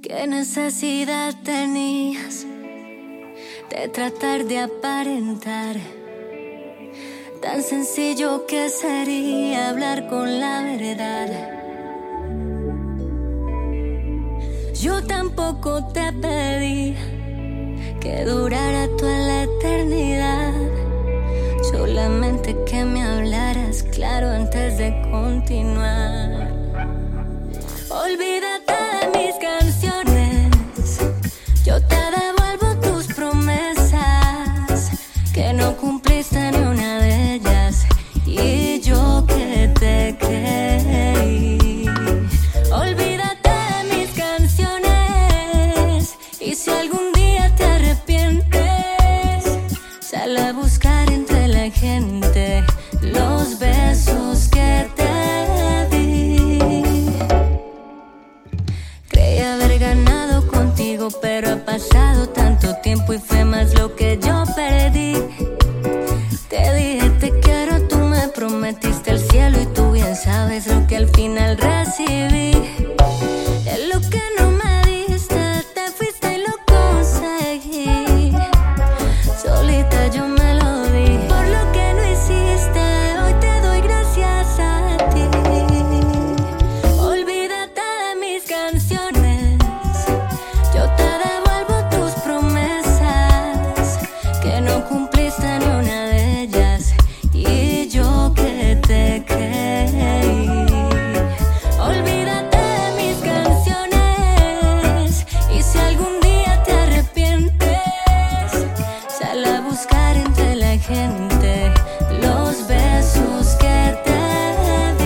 ¿Qué necesidad tenías de tratar de aparentar? Tan sencillo que sería hablar con la verdad. Yo tampoco te pedí que durara toda la eternidad, solamente que me hablaras claro antes de continuar. Olvídate de mis canciones, yo te devuelvo tus promesas, que no cumpliste ni una de ellas, y yo que te creí. Olvídate de mis canciones, y si algún día te arrepientes, sal a buscar entre la gente los besos que te di. Creí haber ganado contigo, pero ha pasado tanto tiempo y fue más lo que yo perdí. Te dije te quiero, tú me prometiste el cielo y tú bien sabes lo que al final recibí. Es lo que no me diste, te fuiste y lo conseguí. Solita yo me lo di. Por lo que no hiciste, hoy te doy gracias a ti. Olvídate de mis canciones, yo te devuelvo tus promesas, que no cumpliste ni una de ellas, y yo que te creí. Olvídate de mis canciones, y si algún día te arrepientes, sal a buscar entre la gente los besos que te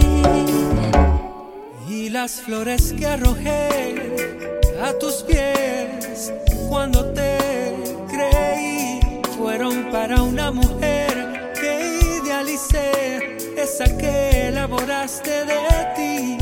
di. Y las flores que arrojé a tus pies cuando te creí fueron para una mujer que idealicé, esa que elaboraste de ti.